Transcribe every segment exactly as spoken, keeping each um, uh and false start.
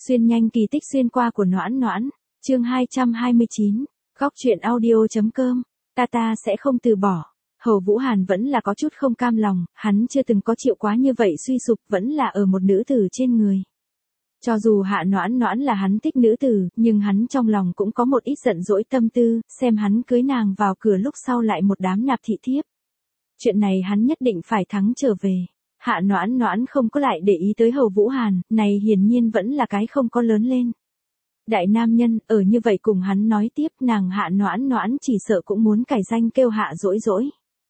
Xuyên nhanh kỳ tích xuyên qua của Noãn Noãn, chương hai trăm hai mươi chín, góc truyện audio.com, ta ta sẽ không từ bỏ. Hầu Vũ Hàn vẫn là có chút không cam lòng, hắn chưa từng có chịu quá như vậy suy sụp, vẫn là ở một nữ tử trên người. Cho dù Hạ Noãn Noãn là hắn thích nữ tử, nhưng hắn trong lòng cũng có một ít giận dỗi tâm tư, xem hắn cưới nàng vào cửa lúc sau lại một đám nạp thị thiếp. Chuyện này hắn nhất định phải thắng trở về. Hạ Noãn Noãn không có lại để ý tới Hầu Vũ Hàn, này hiển nhiên vẫn là cái không có lớn lên. Đại nam nhân, ở như vậy cùng hắn nói tiếp, nàng Hạ Noãn Noãn chỉ sợ cũng muốn cải danh kêu Hạ Dỗi Dỗi.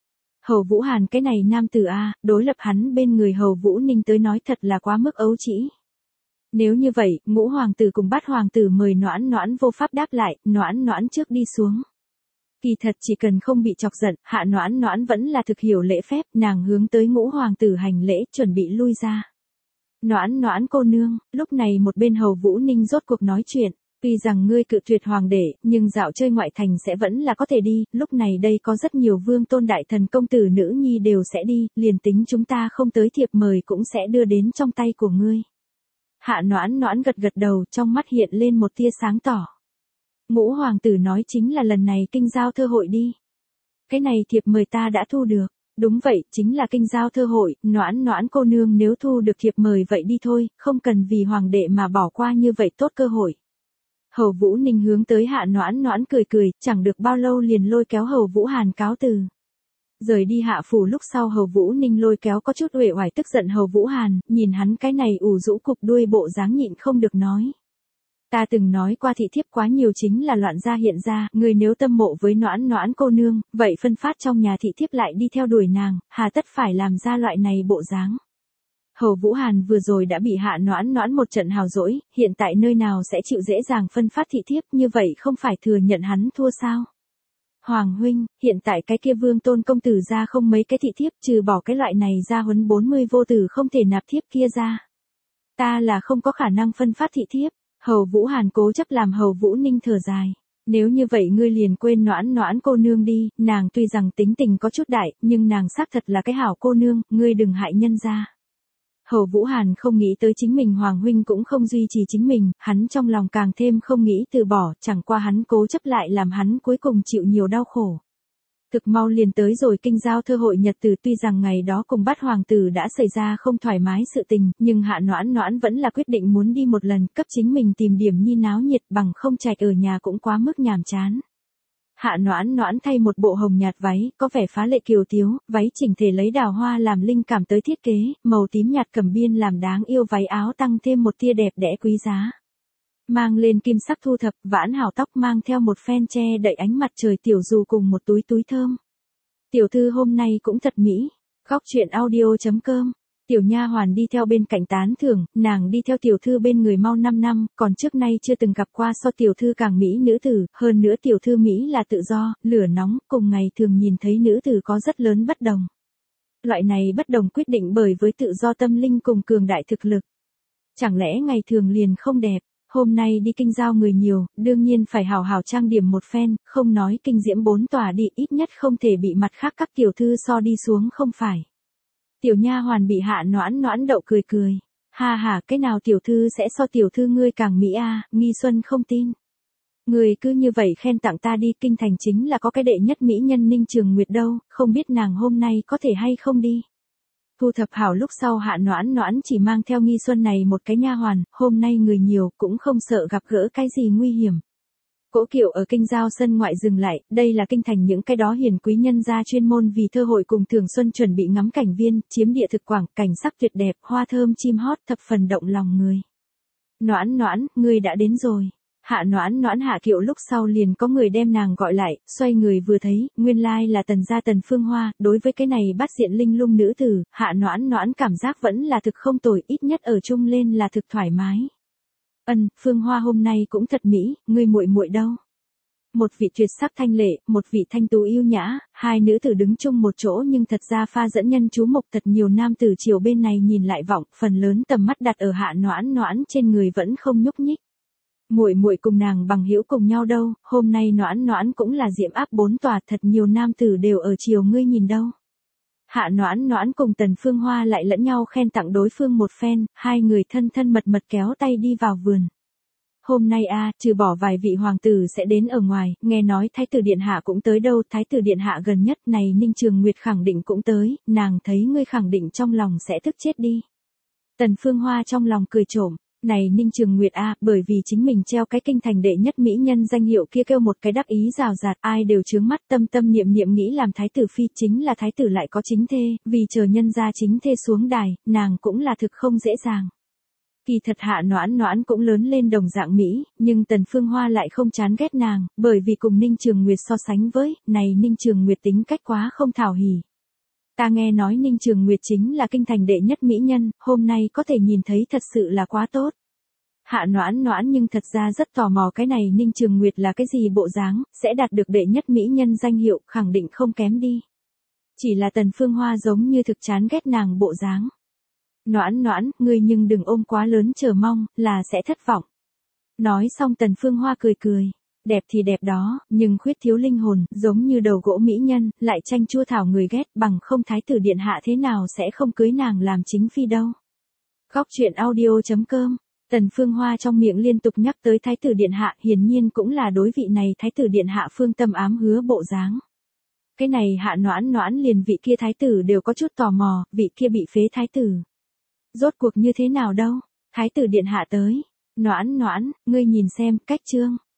Hầu Vũ Hàn cái này nam tử a, đối lập hắn bên người Hầu Vũ Ninh tới nói thật là quá mức ấu trĩ. Nếu như vậy, ngũ hoàng tử cùng bát hoàng tử mời Noãn Noãn vô pháp đáp lại, Noãn Noãn trước đi xuống. Kỳ thật chỉ cần không bị chọc giận, Hạ Noãn Noãn vẫn là thực hiểu lễ phép, nàng hướng tới ngũ hoàng tử hành lễ, chuẩn bị lui ra. Noãn Noãn cô nương, lúc này một bên Hầu Vũ Ninh rốt cuộc nói chuyện, tuy rằng ngươi cự tuyệt hoàng đệ, nhưng dạo chơi ngoại thành sẽ vẫn là có thể đi, lúc này đây có rất nhiều vương tôn đại thần công tử nữ nhi đều sẽ đi, liền tính chúng ta không tới thiệp mời cũng sẽ đưa đến trong tay của ngươi. Hạ Noãn Noãn gật gật đầu, trong mắt hiện lên một tia sáng tỏ. Ngũ hoàng tử nói chính là lần này kinh giao thơ hội đi. Cái này thiệp mời ta đã thu được. Đúng vậy, chính là kinh giao thơ hội, Noãn Noãn cô nương nếu thu được thiệp mời vậy đi thôi, không cần vì hoàng đệ mà bỏ qua như vậy tốt cơ hội. Hầu Vũ Ninh hướng tới Hạ Noãn Noãn cười cười, chẳng được bao lâu liền lôi kéo Hầu Vũ Hàn cáo từ. Rời đi hạ phủ lúc sau Hầu Vũ Ninh lôi kéo có chút uể oải tức giận Hầu Vũ Hàn, nhìn hắn cái này ủ rũ cục đuôi bộ dáng nhịn không được nói. Ta từng nói qua thị thiếp quá nhiều chính là loạn gia hiện ra, người nếu tâm mộ với Noãn Noãn cô nương, vậy phân phát trong nhà thị thiếp lại đi theo đuổi nàng, hà tất phải làm ra loại này bộ dáng. Hầu Vũ Hàn vừa rồi đã bị Hạ Noãn Noãn một trận hào dỗi, hiện tại nơi nào sẽ chịu dễ dàng phân phát thị thiếp, như vậy không phải thừa nhận hắn thua sao? Hoàng huynh, hiện tại cái kia vương tôn công tử ra không mấy cái thị thiếp, trừ bỏ cái loại này ra huấn bốn mươi vô tử không thể nạp thiếp kia ra. Ta là không có khả năng phân phát thị thiếp. Hầu Vũ Hàn cố chấp làm Hầu Vũ Ninh thở dài. Nếu như vậy ngươi liền quên Noãn Noãn cô nương đi, nàng tuy rằng tính tình có chút đại, nhưng nàng xác thật là cái hảo cô nương, ngươi đừng hại nhân ra. Hầu Vũ Hàn không nghĩ tới chính mình Hoàng huynh cũng không duy trì chính mình, hắn trong lòng càng thêm không nghĩ từ bỏ, chẳng qua hắn cố chấp lại làm hắn cuối cùng chịu nhiều đau khổ. Thực mau liền tới rồi kinh giao thơ hội nhật tử, tuy rằng ngày đó cùng bát hoàng tử đã xảy ra không thoải mái sự tình, nhưng Hạ Noãn Noãn vẫn là quyết định muốn đi một lần, cấp chính mình tìm điểm nhi náo nhiệt, bằng không trạch ở nhà cũng quá mức nhàm chán. Hạ Noãn Noãn thay một bộ hồng nhạt váy, có vẻ phá lệ kiều thiếu, váy chỉnh thể lấy đào hoa làm linh cảm tới thiết kế, màu tím nhạt cẩm biên làm đáng yêu váy áo tăng thêm một tia đẹp đẽ quý giá. Mang lên kim sắc thu thập, vãn hảo tóc mang theo một phen che đậy ánh mặt trời tiểu dù cùng một túi túi thơm. Tiểu thư hôm nay cũng thật mỹ. Góc truyện audio.com. Tiểu nha hoàn đi theo bên cạnh tán thưởng, nàng đi theo tiểu thư bên người mau năm năm, còn trước nay chưa từng gặp qua so tiểu thư càng mỹ nữ tử, hơn nữa tiểu thư mỹ là tự do, lửa nóng, cùng ngày thường nhìn thấy nữ tử có rất lớn bất đồng. Loại này bất đồng quyết định bởi với tự do tâm linh cùng cường đại thực lực. Chẳng lẽ ngày thường liền không đẹp? Hôm nay đi kinh giao người nhiều, đương nhiên phải hào hào trang điểm một phen, không nói kinh diễm bốn tòa đi, ít nhất không thể bị mặt khác các tiểu thư so đi xuống không phải. Tiểu nha hoàn bị Hạ Noãn Noãn đậu cười cười. Ha ha, cái nào tiểu thư sẽ so tiểu thư ngươi càng mỹ a, à, Nghi Xuân không tin. Người cứ như vậy khen tặng ta đi, kinh thành chính là có cái đệ nhất mỹ nhân Ninh Trường Nguyệt đâu, không biết nàng hôm nay có thể hay không đi. Thu thập hảo lúc sau Hạ Noãn Noãn chỉ mang theo Nghi Xuân này một cái nha hoàn, hôm nay người nhiều cũng không sợ gặp gỡ cái gì nguy hiểm. Cỗ kiệu ở kinh giao sân ngoại dừng lại, đây là kinh thành những cái đó hiền quý nhân gia chuyên môn vì thơ hội cùng thường xuân chuẩn bị ngắm cảnh viên, chiếm địa thực quảng, cảnh sắc tuyệt đẹp, hoa thơm chim hót thập phần động lòng người. Noãn Noãn, ngươi đã đến rồi. Hạ Noãn Noãn hạ kiệu lúc sau liền có người đem nàng gọi lại, xoay người vừa thấy, nguyên lai là Tần gia Tần Phương Hoa, đối với cái này bát diện linh lung nữ tử, Hạ Noãn Noãn cảm giác vẫn là thực không tồi, ít nhất ở chung lên là thực thoải mái. Ân, Phương Hoa hôm nay cũng thật mỹ, ngươi muội muội đâu? Một vị tuyệt sắc thanh lệ, một vị thanh tú yêu nhã, hai nữ tử đứng chung một chỗ nhưng thật ra pha dẫn nhân chú mục, thật nhiều nam tử chiều bên này nhìn lại vọng, phần lớn tầm mắt đặt ở Hạ Noãn Noãn trên người vẫn không nhúc nhích. Muội muội cùng nàng bằng hữu cùng nhau đâu, hôm nay Noãn Noãn cũng là diễm áp bốn tòa, thật nhiều nam tử đều ở chiều ngươi nhìn đâu. Hạ Noãn Noãn cùng Tần Phương Hoa lại lẫn nhau khen tặng đối phương một phen, hai người thân thân mật mật kéo tay đi vào vườn. Hôm nay a, trừ bỏ vài vị hoàng tử sẽ đến ở ngoài, nghe nói Thái tử Điện Hạ cũng tới đâu, Thái tử Điện Hạ gần nhất này Ninh Trường Nguyệt khẳng định cũng tới, nàng thấy ngươi khẳng định trong lòng sẽ tức chết đi. Tần Phương Hoa trong lòng cười trộm, này Ninh Trường Nguyệt a, bởi vì chính mình treo cái kinh thành đệ nhất mỹ nhân danh hiệu kia kêu một cái đắc ý rào rạt, ai đều chướng mắt, tâm tâm niệm niệm nghĩ làm thái tử phi, chính là thái tử lại có chính thê, vì chờ nhân gia chính thê xuống đài, nàng cũng là thực không dễ dàng. Kỳ thật Hạ Noãn Noãn cũng lớn lên đồng dạng Mỹ, nhưng Tần Phương Hoa lại không chán ghét nàng, bởi vì cùng Ninh Trường Nguyệt so sánh với, này Ninh Trường Nguyệt tính cách quá không thảo hỉ. Ta nghe nói Ninh Trường Nguyệt chính là kinh thành đệ nhất mỹ nhân, hôm nay có thể nhìn thấy thật sự là quá tốt. Hạ Noãn Noãn nhưng thật ra rất tò mò cái này Ninh Trường Nguyệt là cái gì bộ dáng, sẽ đạt được đệ nhất mỹ nhân danh hiệu, khẳng định không kém đi. Chỉ là Tần Phương Hoa giống như thực chán ghét nàng bộ dáng. Noãn Noãn, ngươi nhưng đừng ôm quá lớn chờ mong, là sẽ thất vọng. Nói xong Tần Phương Hoa cười cười. Đẹp thì đẹp đó, nhưng khuyết thiếu linh hồn, giống như đầu gỗ mỹ nhân, lại chanh chua thảo người ghét, bằng không Thái tử Điện Hạ thế nào sẽ không cưới nàng làm chính phi đâu. Góc truyện audio chấm com. Tần Phương Hoa trong miệng liên tục nhắc tới Thái tử Điện Hạ, hiển nhiên cũng là đối vị này Thái tử Điện Hạ phương tâm ám hứa bộ dáng. Cái này Hạ Noãn Noãn liền vị kia thái tử đều có chút tò mò, vị kia bị phế thái tử. Rốt cuộc như thế nào đâu, Thái tử Điện Hạ tới. Noãn Noãn, ngươi nhìn xem, cách chương.